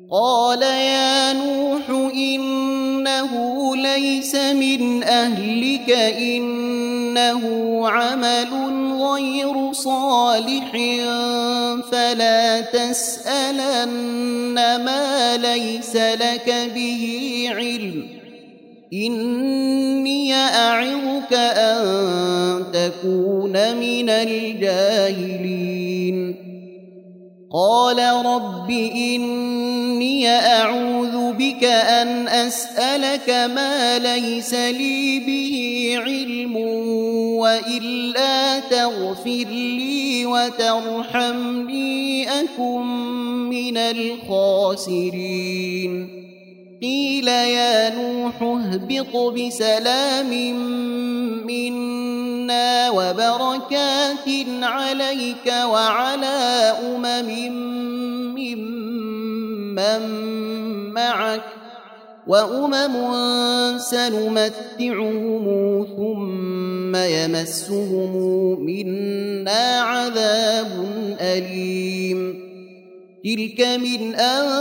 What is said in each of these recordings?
قال يا نوح إنه ليس من أهلك إنه عمل غير صالح فلا تسألن ما ليس لك به علم إني أعظك أن تكون من الجاهلين قال رب إني أعوذ بك أن أسألك ما ليس لي به علم وإلا تغفر لي وترحمني أكن من الخاسرين قيل يا نوح اهبط بسلام منا وبركات عليك وعلى ممن معك وأمم سنمتعهم ثم يمسهم منا عذاب أليم تلك من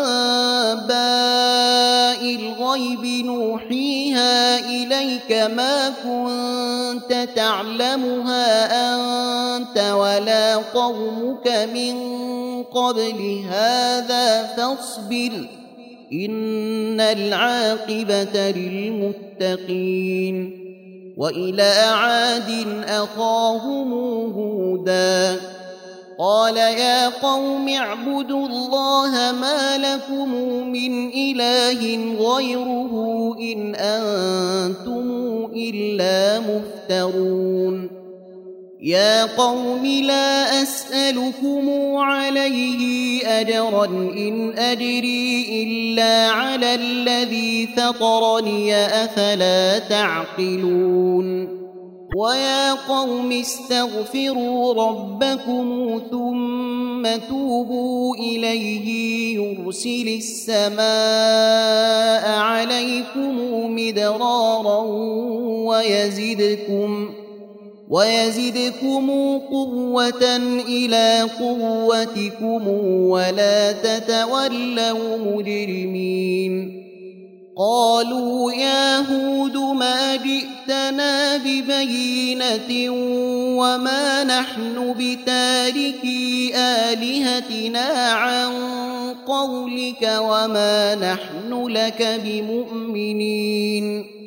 أنباء الغيب نوحيها إليك ما كنت تعلمها أنت ولا قومك من قبل هذا فاصبر إن العاقبة للمتقين وإلى عاد أخاهم هودا قال يا قوم اعبدوا الله ما لكم من إله غيره إن أنتم إلا مفترون يا قوم لا أسألكم عليه أجرا إن أجري إلا على الذي فطرني أفلا تعقلون ويا قوم استغفروا ربكم ثم توبوا إليه يرسل السماء عليكم مدرارا ويزدكم قوة إلى قوتكم ولا تتولوا مجرمين قالوا يا هود ما جئتنا ببينة وما نحن بتاركي آلهتنا عن قولك وما نحن لك بمؤمنين